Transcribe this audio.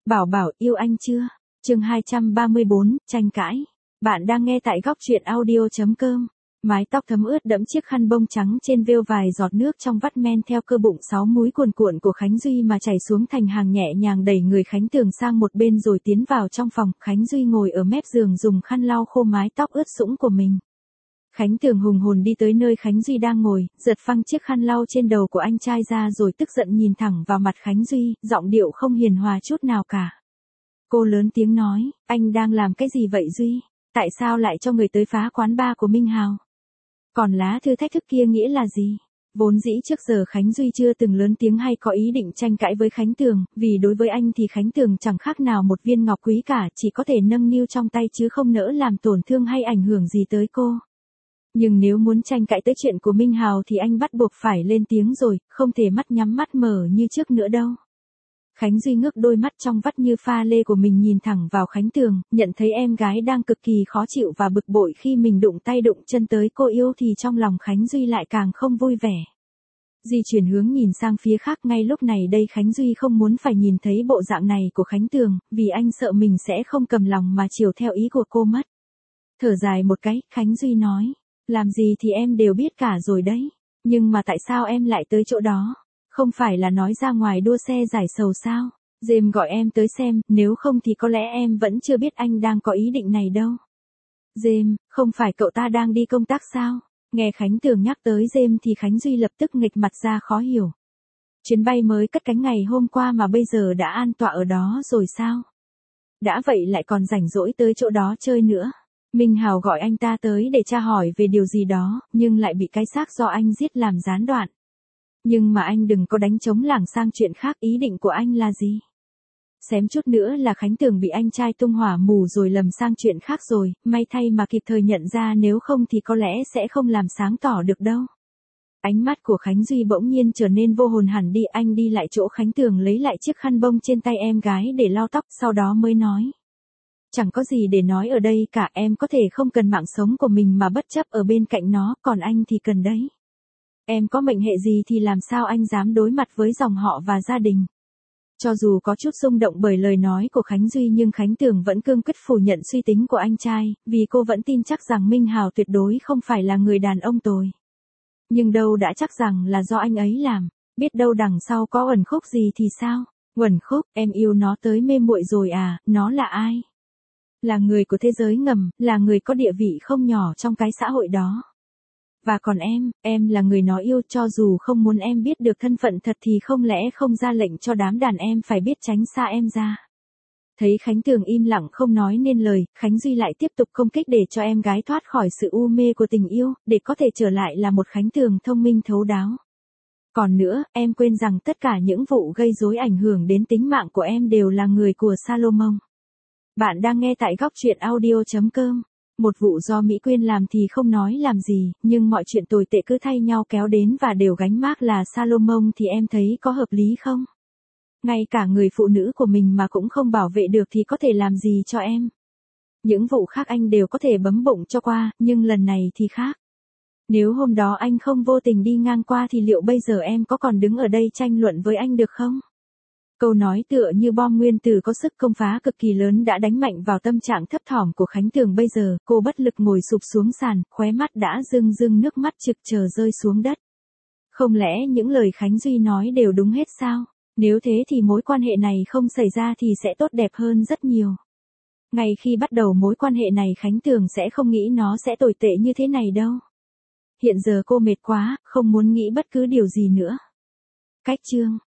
Bảo Bảo yêu anh chưa? Chương 234, tranh cãi. Bạn đang nghe tại góc truyện audio.com. Mái tóc thấm ướt đẫm chiếc khăn bông trắng trên vêu vài giọt nước trong vắt men theo cơ bụng 6 múi cuồn cuộn của Khánh Duy mà chảy xuống thành hàng, nhẹ nhàng đẩy người Khánh Tường sang một bên rồi tiến vào trong phòng. Khánh Duy ngồi ở mép giường dùng khăn lau khô mái tóc ướt sũng của mình. Khánh Tường hùng hồn đi tới nơi Khánh Duy đang ngồi, giật phăng chiếc khăn lau trên đầu của anh trai ra rồi tức giận nhìn thẳng vào mặt Khánh Duy, giọng điệu không hiền hòa chút nào cả. Cô lớn tiếng nói, anh đang làm cái gì vậy Duy? Tại sao lại cho người tới phá quán bar của Minh Hào? Còn lá thư thách thức kia nghĩa là gì? Vốn dĩ trước giờ Khánh Duy chưa từng lớn tiếng hay có ý định tranh cãi với Khánh Tường, vì đối với anh thì Khánh Tường chẳng khác nào một viên ngọc quý cả, chỉ có thể nâng niu trong tay chứ không nỡ làm tổn thương hay ảnh hưởng gì tới cô. Nhưng nếu muốn tranh cãi tới chuyện của Minh Hào thì anh bắt buộc phải lên tiếng rồi, không thể mắt nhắm mắt mở như trước nữa đâu. Khánh Duy ngước đôi mắt trong vắt như pha lê của mình nhìn thẳng vào Khánh Tường, nhận thấy em gái đang cực kỳ khó chịu và bực bội khi mình đụng tay đụng chân tới cô yêu thì trong lòng Khánh Duy lại càng không vui vẻ. Di chuyển hướng nhìn sang phía khác, ngay lúc này đây Khánh Duy không muốn phải nhìn thấy bộ dạng này của Khánh Tường, vì anh sợ mình sẽ không cầm lòng mà chiều theo ý của cô mất. Thở dài một cái, Khánh Duy nói, làm gì thì em đều biết cả rồi đấy, nhưng mà tại sao em lại tới chỗ đó? Không phải là nói ra ngoài đua xe giải sầu sao? James gọi em tới xem, nếu không thì có lẽ em vẫn chưa biết anh đang có ý định này đâu. James, không phải cậu ta đang đi công tác sao? Nghe Khánh Tường nhắc tới James thì Khánh Duy lập tức nghịch mặt ra khó hiểu. Chuyến bay mới cất cánh ngày hôm qua mà bây giờ đã an tọa ở đó rồi sao? Đã vậy lại còn rảnh rỗi tới chỗ đó chơi nữa. Minh Hào gọi anh ta tới để tra hỏi về điều gì đó, nhưng lại bị cái xác do anh giết làm gián đoạn. Nhưng mà anh đừng có đánh trống lảng sang chuyện khác, ý định của anh là gì? Xém chút nữa là Khánh Tường bị anh trai tung hỏa mù rồi lầm sang chuyện khác rồi, may thay mà kịp thời nhận ra, nếu không thì có lẽ sẽ không làm sáng tỏ được đâu. Ánh mắt của Khánh Duy bỗng nhiên trở nên vô hồn hẳn đi, anh đi lại chỗ Khánh Tường lấy lại chiếc khăn bông trên tay em gái để lau tóc, sau đó mới nói. Chẳng có gì để nói ở đây cả, em có thể không cần mạng sống của mình mà bất chấp ở bên cạnh nó, còn anh thì cần đấy. Em có mệnh hệ gì thì làm sao anh dám đối mặt với dòng họ và gia đình. Cho dù có chút xung động bởi lời nói của Khánh Duy nhưng Khánh Tường vẫn cương quyết phủ nhận suy tính của anh trai, vì cô vẫn tin chắc rằng Minh Hào tuyệt đối không phải là người đàn ông tồi. Nhưng đâu đã chắc rằng là do anh ấy làm, biết đâu đằng sau có uẩn khúc gì thì sao? Uẩn khúc, em yêu nó tới mê muội rồi à? Nó là ai? Là người của thế giới ngầm, là người có địa vị không nhỏ trong cái xã hội đó. Và còn em là người nó yêu, cho dù không muốn em biết được thân phận thật thì không lẽ không ra lệnh cho đám đàn em phải biết tránh xa em ra. Thấy Khánh Tường im lặng không nói nên lời, Khánh Duy lại tiếp tục công kích để cho em gái thoát khỏi sự u mê của tình yêu, để có thể trở lại là một Khánh Tường thông minh thấu đáo. Còn nữa, em quên rằng tất cả những vụ gây rối ảnh hưởng đến tính mạng của em đều là người của Salomon. Bạn đang nghe tại góc truyện audio.com. Một vụ do Mỹ Quyên làm thì không nói làm gì, nhưng mọi chuyện tồi tệ cứ thay nhau kéo đến và đều gánh vác là Salomon thì em thấy có hợp lý không? Ngay cả người phụ nữ của mình mà cũng không bảo vệ được thì có thể làm gì cho em? Những vụ khác anh đều có thể bấm bụng cho qua, nhưng lần này thì khác. Nếu hôm đó anh không vô tình đi ngang qua thì liệu bây giờ em có còn đứng ở đây tranh luận với anh được không? Câu nói tựa như bom nguyên tử có sức công phá cực kỳ lớn đã đánh mạnh vào tâm trạng thấp thỏm của Khánh Tường bây giờ, cô bất lực ngồi sụp xuống sàn, khóe mắt đã rưng rưng nước mắt trực chờ rơi xuống đất. Không lẽ những lời Khánh Duy nói đều đúng hết sao? Nếu thế thì mối quan hệ này không xảy ra thì sẽ tốt đẹp hơn rất nhiều. Ngay khi bắt đầu mối quan hệ này Khánh Tường sẽ không nghĩ nó sẽ tồi tệ như thế này đâu. Hiện giờ cô mệt quá, không muốn nghĩ bất cứ điều gì nữa. Cách chương